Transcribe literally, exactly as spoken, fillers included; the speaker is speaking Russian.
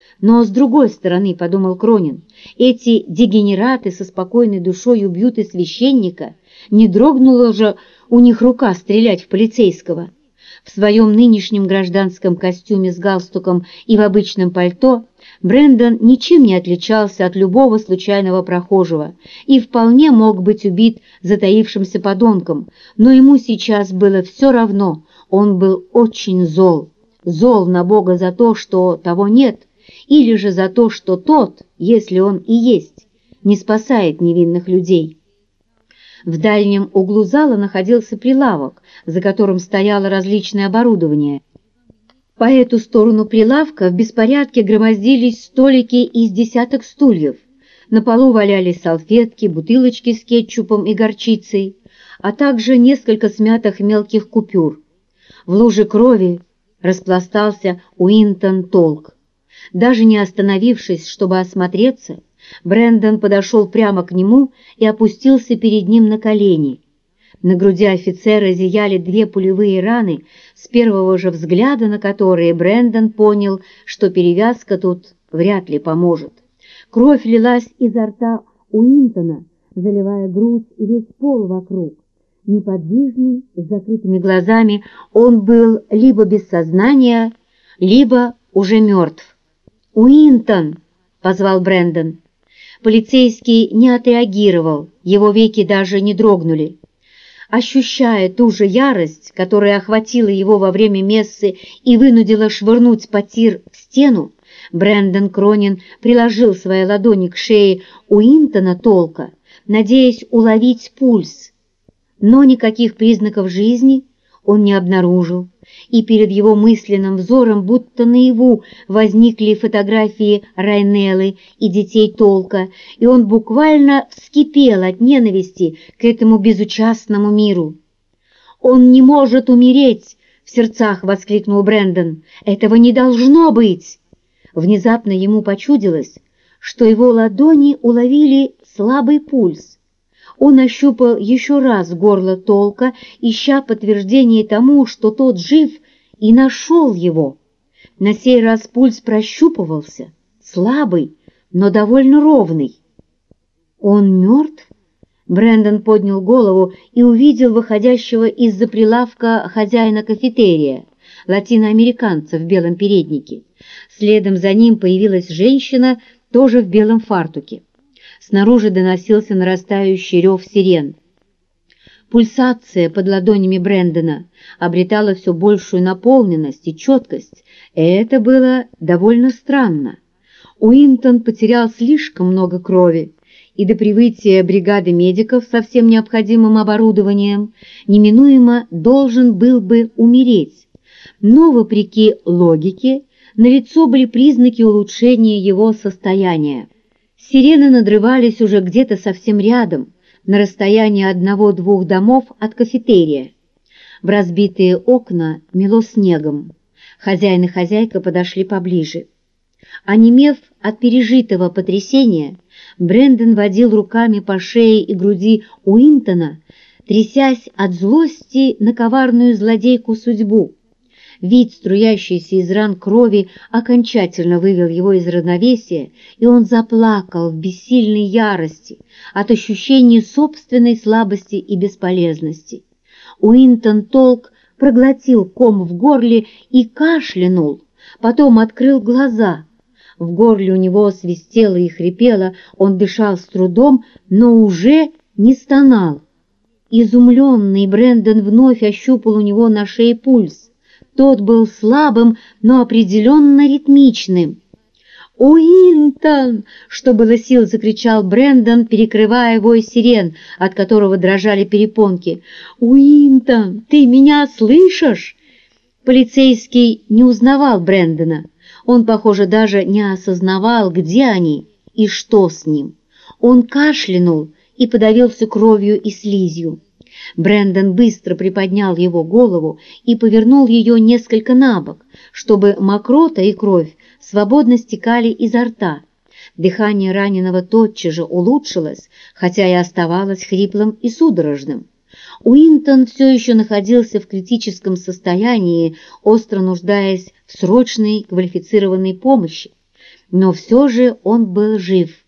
Но с другой стороны, подумал Кронин, эти дегенераты со спокойной душой убьют и священника, не дрогнула же у них рука стрелять в полицейского. В своем нынешнем гражданском костюме с галстуком и в обычном пальто Брэндон ничем не отличался от любого случайного прохожего и вполне мог быть убит затаившимся подонком, но ему сейчас было все равно, он был очень зол. Зол на Бога за то, что того нет, или же за то, что тот, если он и есть, не спасает невинных людей. В дальнем углу зала находился прилавок, за которым стояло различное оборудование. По эту сторону прилавка в беспорядке громоздились столики из десяток стульев. На полу валялись салфетки, бутылочки с кетчупом и горчицей, а также несколько смятых мелких купюр. В луже крови распластался Уинтон Толк. Даже не остановившись, чтобы осмотреться, Брэндон подошел прямо к нему и опустился перед ним на колени. На груди офицера зияли две пулевые раны, с первого же взгляда на которые Брэндон понял, что перевязка тут вряд ли поможет. Кровь лилась изо рта Уинтона, заливая грудь и весь пол вокруг. Неподвижный, с закрытыми глазами, он был либо без сознания, либо уже мертв. «Уинтон!» — позвал Брэндон. Полицейский не отреагировал, его веки даже не дрогнули. Ощущая ту же ярость, которая охватила его во время мессы и вынудила швырнуть потир в стену, Брэндон Кронин приложил свои ладони к шее Уинтона Толка, надеясь уловить пульс. Но никаких признаков жизни он не обнаружил, и перед его мысленным взором будто наяву возникли фотографии Райнеллы и детей Толка, и он буквально вскипел от ненависти к этому безучастному миру. «Он не может умереть!» — в сердцах воскликнул Брэндон. «Этого не должно быть!» Внезапно ему почудилось, что его ладони уловили слабый пульс. Он ощупал еще раз горло Толка, ища подтверждение тому, что тот жив, и нашел его. На сей раз пульс прощупывался, слабый, но довольно ровный. «Он мертв?» Брэндон поднял голову и увидел выходящего из-за прилавка хозяина кафетерия, латиноамериканца в белом переднике. Следом за ним появилась женщина, тоже в белом фартуке. Снаружи доносился нарастающий рев сирен. Пульсация под ладонями Брэндона обретала все большую наполненность и четкость, и это было довольно странно. Уинтон потерял слишком много крови, и до прибытия бригады медиков со всем необходимым оборудованием неминуемо должен был бы умереть. Но, вопреки логике, налицо были признаки улучшения его состояния. Сирены надрывались уже где-то совсем рядом, на расстоянии одного-двух домов от кафетерия. В разбитые окна мело снегом. Хозяин и хозяйка подошли поближе. Онемев от пережитого потрясения, Брэндон водил руками по шее и груди Уинтона, трясясь от злости на коварную злодейку судьбу. Вид струящейся из ран крови окончательно вывел его из равновесия, и он заплакал в бессильной ярости от ощущения собственной слабости и бесполезности. Уинтон Толк проглотил ком в горле и кашлянул, потом открыл глаза. В горле у него свистело и хрипело, он дышал с трудом, но уже не стонал. Изумленный Брэндон вновь ощупал у него на шее пульс. Тот был слабым, но определенно ритмичным. «Уинтон!» — что было сил, закричал Брэндон, перекрывая вой сирен, от которого дрожали перепонки. «Уинтон, ты меня слышишь?» Полицейский не узнавал Брэндона. Он, похоже, даже не осознавал, где они и что с ним. Он кашлянул и подавился кровью и слизью. Брэндон быстро приподнял его голову и повернул ее несколько набок, чтобы мокрота и кровь свободно стекали изо рта. Дыхание раненого тотчас же улучшилось, хотя и оставалось хриплым и судорожным. Уинтон все еще находился в критическом состоянии, остро нуждаясь в срочной квалифицированной помощи. но все же он был жив.